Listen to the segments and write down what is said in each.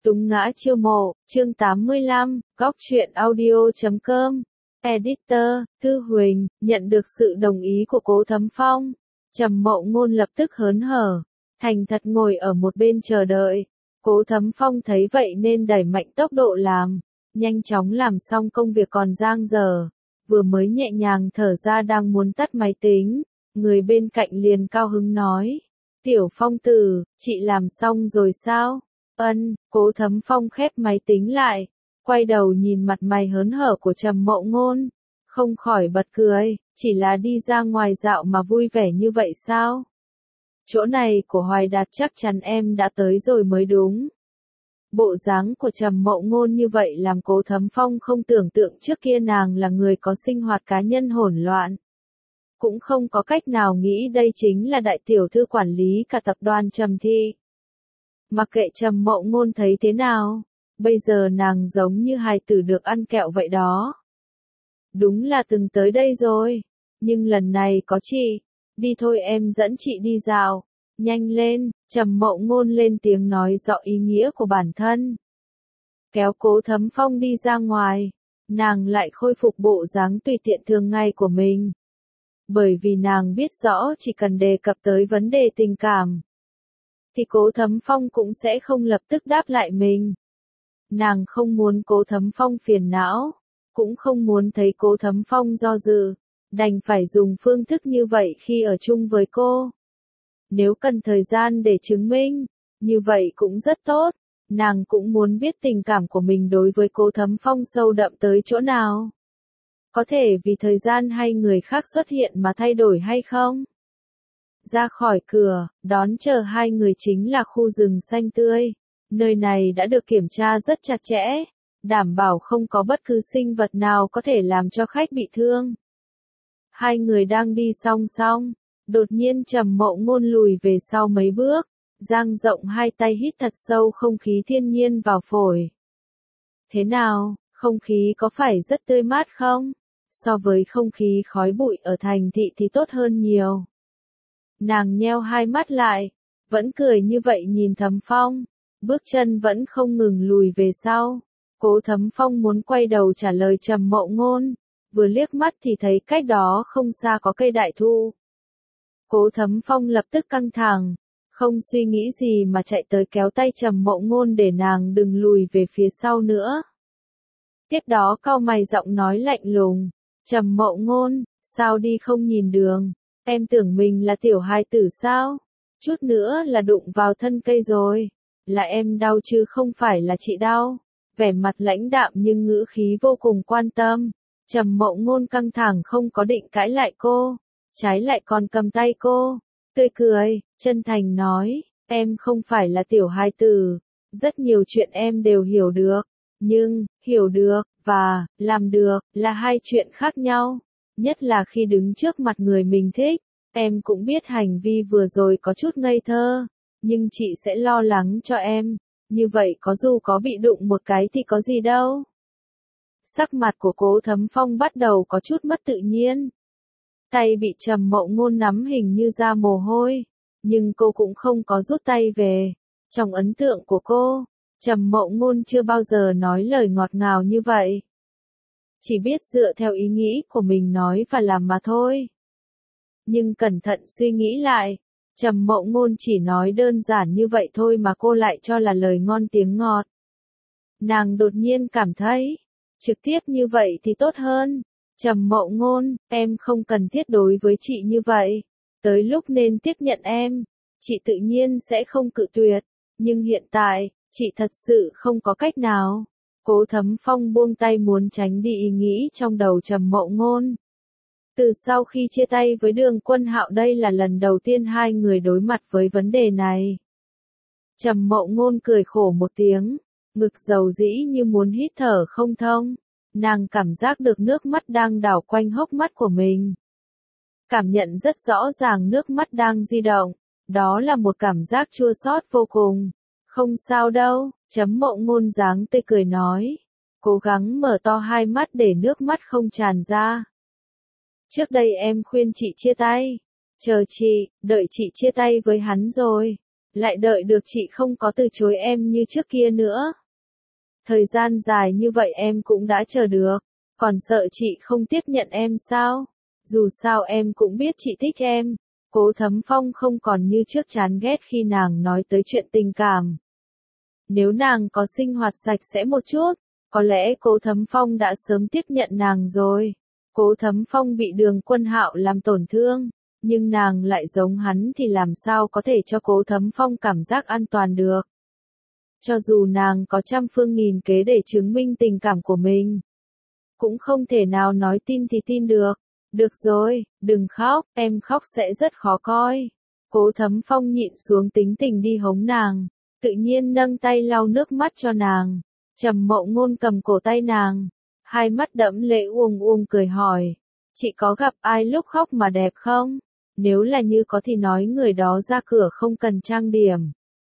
Túng ngã chiêu mộ, chương 85, góc truyện audio.com. Editor, Thư Huỳnh, nhận được sự đồng ý của Cố Thấm Phong. Trầm Mậu Ngôn lập tức hớn hở, thành thật ngồi ở một bên chờ đợi. Cố Thấm Phong thấy vậy nên đẩy mạnh tốc độ làm, nhanh chóng làm xong công việc còn dang dở. Vừa mới nhẹ nhàng thở ra đang muốn tắt máy tính, người bên cạnh liền cao hứng nói: "Tiểu Phong tử, chị làm xong rồi sao?" "Ân." Cố Thấm Phong khép máy tính lại, quay đầu nhìn mặt mày hớn hở của Trầm Mậu Ngôn, không khỏi bật cười, "Chỉ là đi ra ngoài dạo mà vui vẻ như vậy sao? Chỗ này của Hoài Đạt chắc chắn em đã tới rồi mới đúng." Bộ dáng của Trầm Mậu Ngôn như vậy làm Cố Thấm Phong không tưởng tượng trước kia nàng là người có sinh hoạt cá nhân hỗn loạn. Cũng không có cách nào nghĩ đây chính là đại tiểu thư quản lý cả tập đoàn Trầm Thị. Mặc kệ Trầm Mậu Ngôn thấy thế nào, bây giờ nàng giống như hài tử được ăn kẹo vậy đó. "Đúng là từng tới đây rồi, nhưng lần này có chị, đi thôi em dẫn chị đi dạo." "Nhanh lên." Trầm Mậu Ngôn lên tiếng nói rõ ý nghĩa của bản thân. Kéo Cố Thấm Phong đi ra ngoài, nàng lại khôi phục bộ dáng tùy tiện thường ngày của mình. Bởi vì nàng biết rõ chỉ cần đề cập tới vấn đề tình cảm, thì Cố Thấm Phong cũng sẽ không lập tức đáp lại mình. Nàng không muốn Cố Thấm Phong phiền não, cũng không muốn thấy Cố Thấm Phong do dự, đành phải dùng phương thức như vậy khi ở chung với cô. Nếu cần thời gian để chứng minh, như vậy cũng rất tốt, nàng cũng muốn biết tình cảm của mình đối với Cố Thấm Phong sâu đậm tới chỗ nào. Có thể vì thời gian hay người khác xuất hiện mà thay đổi hay không? Ra khỏi cửa, đón chờ hai người chính là khu rừng xanh tươi. Nơi này đã được kiểm tra rất chặt chẽ, đảm bảo không có bất cứ sinh vật nào có thể làm cho khách bị thương. Hai người đang đi song song, đột nhiên Trầm Mậu Ngôn lùi về sau mấy bước, dang rộng hai tay hít thật sâu không khí thiên nhiên vào phổi. "Thế nào, không khí có phải rất tươi mát không? So với không khí khói bụi ở thành thị thì tốt hơn nhiều." Nàng nheo hai mắt lại, vẫn cười như vậy nhìn Thấm Phong, bước chân vẫn không ngừng lùi về sau. Cố Thấm Phong muốn quay đầu trả lời Trầm Mậu Ngôn, vừa liếc mắt thì thấy cách đó không xa có cây đại thụ. Cố Thấm Phong lập tức căng thẳng, không suy nghĩ gì mà chạy tới kéo tay Trầm Mậu Ngôn để nàng đừng lùi về phía sau nữa. Tiếp đó cau mày giọng nói lạnh lùng: "Trầm Mậu Ngôn, sao đi không nhìn đường? Em tưởng mình là tiểu hài tử sao? Chút nữa là đụng vào thân cây rồi. Là em đau chứ không phải là chị đau." Vẻ mặt lãnh đạm nhưng ngữ khí vô cùng quan tâm. Trầm Mậu Ngôn căng thẳng không có định cãi lại cô, trái lại còn cầm tay cô, tươi cười, chân thành nói: "Em không phải là tiểu hài tử, rất nhiều chuyện em đều hiểu được, nhưng, hiểu được, và, làm được, là hai chuyện khác nhau. Nhất là khi đứng trước mặt người mình thích, em cũng biết hành vi vừa rồi có chút ngây thơ, nhưng chị sẽ lo lắng cho em, như vậy có dù có bị đụng một cái thì có gì đâu." Sắc mặt của Cố Thấm Phong bắt đầu có chút mất tự nhiên. Tay bị Trầm Mậu Ngôn nắm hình như ra mồ hôi, nhưng cô cũng không có rút tay về. Trong ấn tượng của cô, Trầm Mậu Ngôn chưa bao giờ nói lời ngọt ngào như vậy. Chỉ biết dựa theo ý nghĩ của mình nói và làm mà thôi. Nhưng cẩn thận suy nghĩ lại, Trầm Mậu Ngôn chỉ nói đơn giản như vậy thôi mà cô lại cho là lời ngon tiếng ngọt. Nàng đột nhiên cảm thấy, trực tiếp như vậy thì tốt hơn. "Trầm Mậu Ngôn, em không cần thiết đối với chị như vậy. Tới lúc nên tiếp nhận em, chị tự nhiên sẽ không cự tuyệt. Nhưng hiện tại, chị thật sự không có cách nào." Cố Thấm Phong buông tay muốn tránh đi ý nghĩ trong đầu Trầm Mậu Ngôn. Từ sau khi chia tay với Đường Quân Hạo đây là lần đầu tiên hai người đối mặt với vấn đề này. Trầm Mậu Ngôn cười khổ một tiếng, ngực dầu dĩ như muốn hít thở không thông. Nàng cảm giác được nước mắt đang đảo quanh hốc mắt của mình. Cảm nhận rất rõ ràng nước mắt đang di động, đó là một cảm giác chua xót vô cùng. "Không sao đâu." Trầm Mậu Ngôn dáng tươi cười nói, cố gắng mở to hai mắt để nước mắt không tràn ra. "Trước đây em khuyên chị chia tay, chờ chị, đợi chị chia tay với hắn rồi, lại đợi được chị không có từ chối em như trước kia nữa. Thời gian dài như vậy em cũng đã chờ được, còn sợ chị không tiếp nhận em sao? Dù sao em cũng biết chị thích em. Cố Thấm Phong không còn như trước chán ghét khi nàng nói tới chuyện tình cảm. Nếu nàng có sinh hoạt sạch sẽ một chút, có lẽ Cố Thấm Phong đã sớm tiếp nhận nàng rồi. Cố Thấm Phong bị Đường Quân Hạo làm tổn thương, nhưng nàng lại giống hắn thì làm sao có thể cho Cố Thấm Phong cảm giác an toàn được. Cho dù nàng có trăm phương nghìn kế để chứng minh tình cảm của mình, cũng không thể nào nói tin thì tin được. Được rồi, đừng khóc, em khóc sẽ rất khó coi. Cố Thấm Phong nhịn xuống tính tình đi hống nàng, tự nhiên nâng tay lau nước mắt cho nàng. Trầm Mậu Ngôn cầm cổ tay nàng, hai mắt đẫm lệ uông uông cười hỏi, chị có gặp ai lúc khóc mà đẹp không? Nếu là như có thì nói người đó ra cửa không cần trang điểm.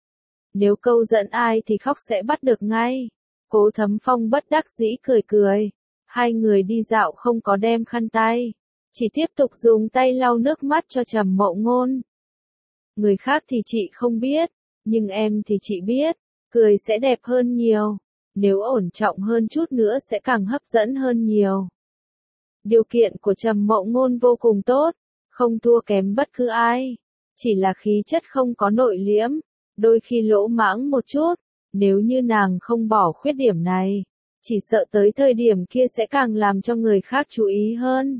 Nếu câu dẫn ai thì khóc sẽ bắt được ngay. Cố Thấm Phong bất đắc dĩ cười cười. Hai người đi dạo không có đem khăn tay, chỉ tiếp tục dùng tay lau nước mắt cho Trầm Mậu Ngôn. Người khác thì chị không biết, nhưng em thì chị biết, cười sẽ đẹp hơn nhiều. Nếu ổn trọng hơn chút nữa sẽ càng hấp dẫn hơn nhiều. Điều kiện của Trầm Mậu Ngôn vô cùng tốt, không thua kém bất cứ ai. Chỉ là khí chất không có nội liễm, đôi khi lỗ mãng một chút. Nếu như nàng không bỏ khuyết điểm này, chỉ sợ tới thời điểm kia sẽ càng làm cho người khác chú ý hơn.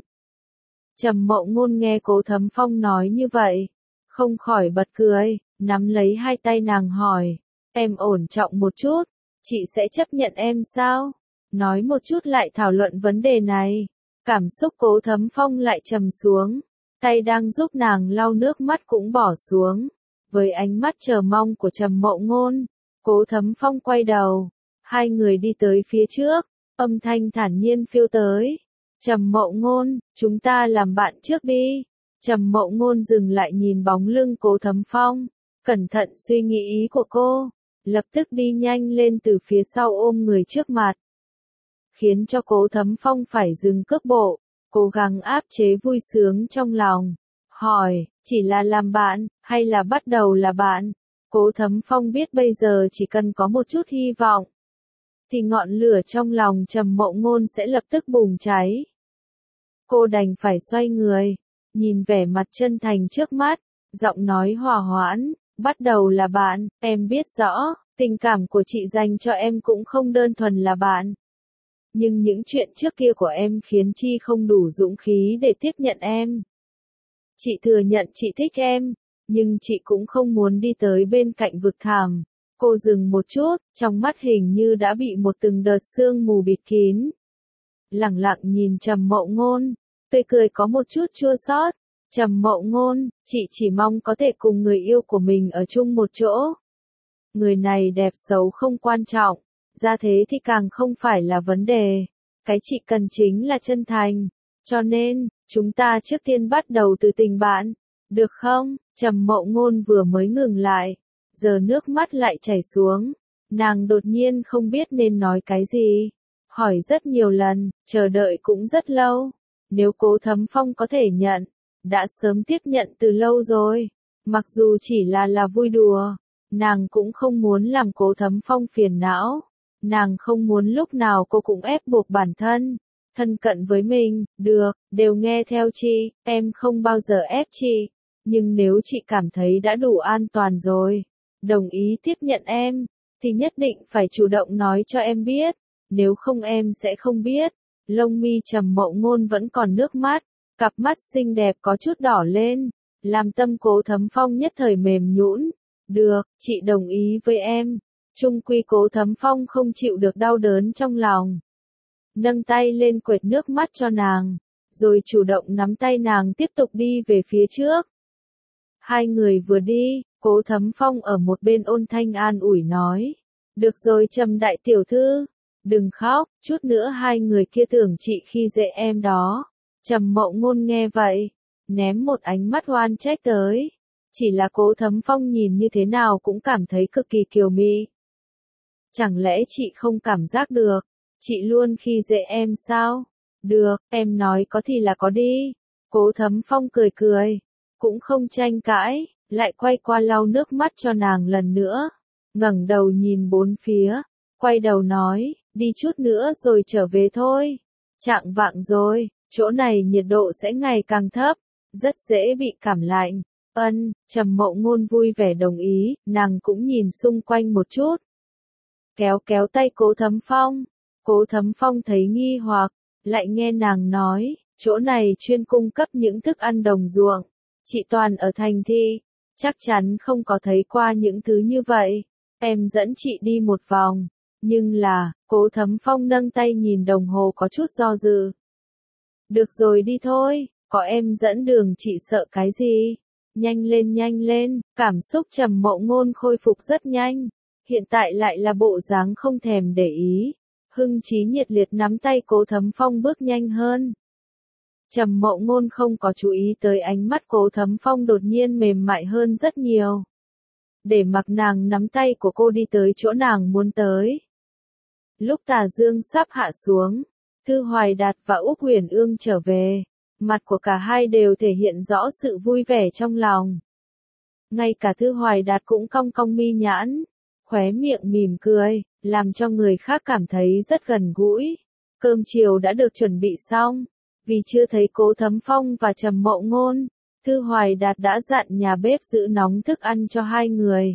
Trầm Mậu Ngôn nghe Cố Thấm Phong nói như vậy, không khỏi bật cười, nắm lấy hai tay nàng hỏi, em ổn trọng một chút, chị sẽ chấp nhận em sao? Nói một chút lại thảo luận vấn đề này. Cảm xúc Cố Thấm Phong lại trầm xuống, tay đang giúp nàng lau nước mắt cũng bỏ xuống. Với ánh mắt chờ mong của Trầm Mậu Ngôn, Cố Thấm Phong quay đầu, hai người đi tới phía trước, âm thanh thản nhiên phiêu tới. Trầm Mậu Ngôn, chúng ta làm bạn trước đi. Trầm Mậu Ngôn dừng lại nhìn bóng lưng Cố Thấm Phong, cẩn thận suy nghĩ ý của cô, lập tức đi nhanh lên từ phía sau ôm người trước mặt. Khiến cho Cố Thấm Phong phải dừng cước bộ, cố gắng áp chế vui sướng trong lòng. Hỏi, chỉ là làm bạn, hay là bắt đầu là bạn? Cố Thấm Phong biết bây giờ chỉ cần có một chút hy vọng, thì ngọn lửa trong lòng Trầm Mậu Ngôn sẽ lập tức bùng cháy. Cô đành phải xoay người, nhìn vẻ mặt chân thành trước mắt, giọng nói hòa hoãn, bắt đầu là bạn, em biết rõ, tình cảm của chị dành cho em cũng không đơn thuần là bạn. Nhưng những chuyện trước kia của em khiến chị không đủ dũng khí để tiếp nhận em. Chị thừa nhận chị thích em, nhưng chị cũng không muốn đi tới bên cạnh vực thẳm. Cô dừng một chút, trong mắt hình như đã bị một từng đợt sương mù bịt kín. Lẳng lặng nhìn Trầm Mậu Ngôn, tươi cười có một chút chua xót. Trầm Mậu Ngôn, chị chỉ mong có thể cùng người yêu của mình ở chung một chỗ. Người này đẹp xấu không quan trọng, ra thế thì càng không phải là vấn đề. Cái chị cần chính là chân thành. Cho nên, chúng ta trước tiên bắt đầu từ tình bạn, được không? Trầm Mậu Ngôn vừa mới ngừng lại, giờ nước mắt lại chảy xuống. Nàng đột nhiên không biết nên nói cái gì. Hỏi rất nhiều lần, chờ đợi cũng rất lâu. Nếu Cố Thấm Phong có thể nhận, đã sớm tiếp nhận từ lâu rồi. Mặc dù chỉ là vui đùa, nàng cũng không muốn làm Cố Thấm Phong phiền não. Nàng không muốn lúc nào cô cũng ép buộc bản thân. Thân cận với mình, được, đều nghe theo chị, em không bao giờ ép chị. Nhưng nếu chị cảm thấy đã đủ an toàn rồi, đồng ý tiếp nhận em, thì nhất định phải chủ động nói cho em biết. Nếu không em sẽ không biết. Lông mi Trầm Mậu Ngôn vẫn còn nước mắt, cặp mắt xinh đẹp có chút đỏ lên, làm tâm Cố Thấm Phong nhất thời mềm nhũn. Được, chị đồng ý với em. Chung quy Cố Thấm Phong không chịu được đau đớn trong lòng. Nâng tay lên quệt nước mắt cho nàng, rồi chủ động nắm tay nàng tiếp tục đi về phía trước. Hai người vừa đi, Cố Thấm Phong ở một bên ôn thanh an ủi nói. Được rồi Trầm đại tiểu thư, đừng khóc, chút nữa hai người kia tưởng chị khi dễ em đó. Trầm Mậu Ngôn nghe vậy, ném một ánh mắt oan trách tới. Chỉ là Cố Thấm Phong nhìn như thế nào cũng cảm thấy cực kỳ kiều mị. Chẳng lẽ chị không cảm giác được, chị luôn khi dễ em sao? Được, em nói có thì là có đi. Cố Thấm Phong cười cười, cũng không tranh cãi, lại quay qua lau nước mắt cho nàng lần nữa, ngẩng đầu nhìn bốn phía, quay đầu nói, đi chút nữa rồi trở về thôi. Chạng vạng rồi, chỗ này nhiệt độ sẽ ngày càng thấp, rất dễ bị cảm lạnh. Trầm Mậu Ngôn vui vẻ đồng ý, nàng cũng nhìn xung quanh một chút. Kéo kéo tay Cố Thấm Phong. Cố Thấm Phong thấy nghi hoặc, lại nghe nàng nói, chỗ này chuyên cung cấp những thức ăn đồng ruộng. Chị toàn ở thành thị, chắc chắn không có thấy qua những thứ như vậy. Em dẫn chị đi một vòng. Nhưng là, Cố Thấm Phong nâng tay nhìn đồng hồ có chút do dự. Được rồi đi thôi, có em dẫn đường chị sợ cái gì? Nhanh lên, cảm xúc Trầm Mậu Ngôn khôi phục rất nhanh. Hiện tại lại là bộ dáng không thèm để ý. Hưng chí nhiệt liệt nắm tay Cố Thấm Phong bước nhanh hơn. Trầm Mậu Ngôn không có chú ý tới ánh mắt Cố Thấm Phong đột nhiên mềm mại hơn rất nhiều. Để mặc nàng nắm tay của cô đi tới chỗ nàng muốn tới. Lúc tà dương sắp hạ xuống, Thư Hoài Đạt và Úc Huyền Ương trở về, mặt của cả hai đều thể hiện rõ sự vui vẻ trong lòng. Ngay cả Thư Hoài Đạt cũng cong cong mi nhãn, khóe miệng mỉm cười, làm cho người khác cảm thấy rất gần gũi. Cơm chiều đã được chuẩn bị xong, vì chưa thấy Cố Thấm Phong và Trầm Mậu Ngôn, Thư Hoài Đạt đã dặn nhà bếp giữ nóng thức ăn cho hai người.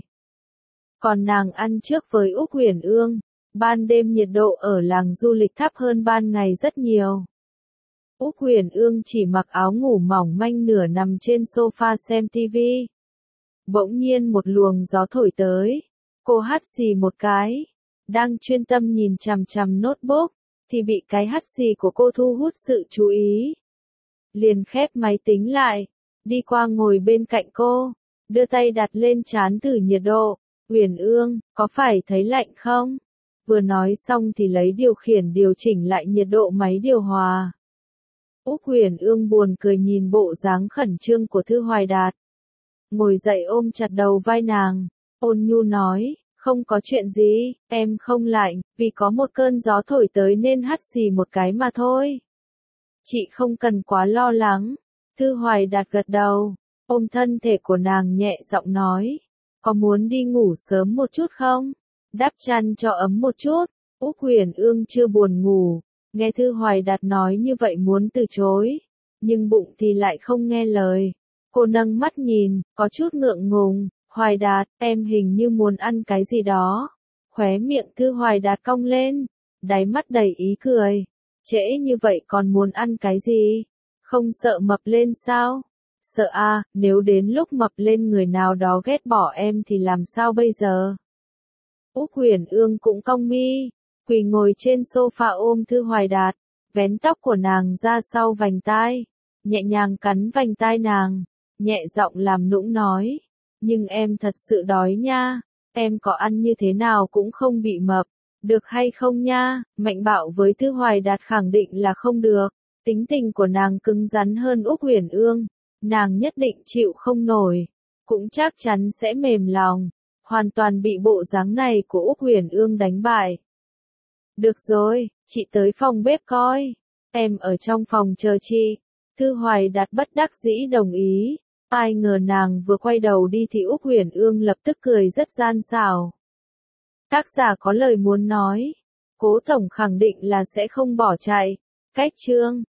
Còn nàng ăn trước với Úc Huyền Ương. Ban đêm nhiệt độ ở làng du lịch thấp hơn ban ngày rất nhiều. Úc Huyền Ương chỉ mặc áo ngủ mỏng manh nửa nằm trên sofa xem tivi. Bỗng nhiên một luồng gió thổi tới. Cô hắt xì một cái. Đang chuyên tâm nhìn chằm chằm notebook, thì bị cái hắt xì của cô thu hút sự chú ý. Liền khép máy tính lại, đi qua ngồi bên cạnh cô, đưa tay đặt lên trán thử nhiệt độ. Huyền Ương, có phải thấy lạnh không? Vừa nói xong thì lấy điều khiển điều chỉnh lại nhiệt độ máy điều hòa. Úc Huyền Ương buồn cười nhìn bộ dáng khẩn trương của Thư Hoài Đạt. Ngồi dậy ôm chặt đầu vai nàng, ôn nhu nói, không có chuyện gì, em không lạnh, vì có một cơn gió thổi tới nên hắt xì một cái mà thôi. Chị không cần quá lo lắng. Thư Hoài Đạt gật đầu, ôm thân thể của nàng nhẹ giọng nói, có muốn đi ngủ sớm một chút không? Đắp chăn cho ấm một chút. Úc Huyền Ương chưa buồn ngủ, nghe Thư Hoài Đạt nói như vậy muốn từ chối, nhưng bụng thì lại không nghe lời. Cô nâng mắt nhìn, có chút ngượng ngùng, Hoài Đạt, em hình như muốn ăn cái gì đó. Khóe miệng Thư Hoài Đạt cong lên, đáy mắt đầy ý cười. Trễ như vậy còn muốn ăn cái gì? Không sợ mập lên sao? Sợ à, nếu đến lúc mập lên người nào đó ghét bỏ em thì làm sao bây giờ? Úc Huyền Ương cũng cong mi, quỳ ngồi trên sofa ôm Thư Hoài Đạt, vén tóc của nàng ra sau vành tai, nhẹ nhàng cắn vành tai nàng, nhẹ giọng làm nũng nói, nhưng em thật sự đói nha, em có ăn như thế nào cũng không bị mập, được hay không nha? Mạnh bạo với Thư Hoài Đạt khẳng định là không được, tính tình của nàng cứng rắn hơn Úc Huyền Ương, nàng nhất định chịu không nổi, cũng chắc chắn sẽ mềm lòng. Hoàn toàn bị bộ dáng này của Úc Huyền Ương đánh bại. Được rồi, chị tới phòng bếp coi. Em ở trong phòng chờ chị. Thư Hoài Đạt bất đắc dĩ đồng ý. Ai ngờ nàng vừa quay đầu đi thì Úc Huyền Ương lập tức cười rất gian xảo. Tác giả có lời muốn nói. Cố tổng khẳng định là sẽ không bỏ chạy. Cách chương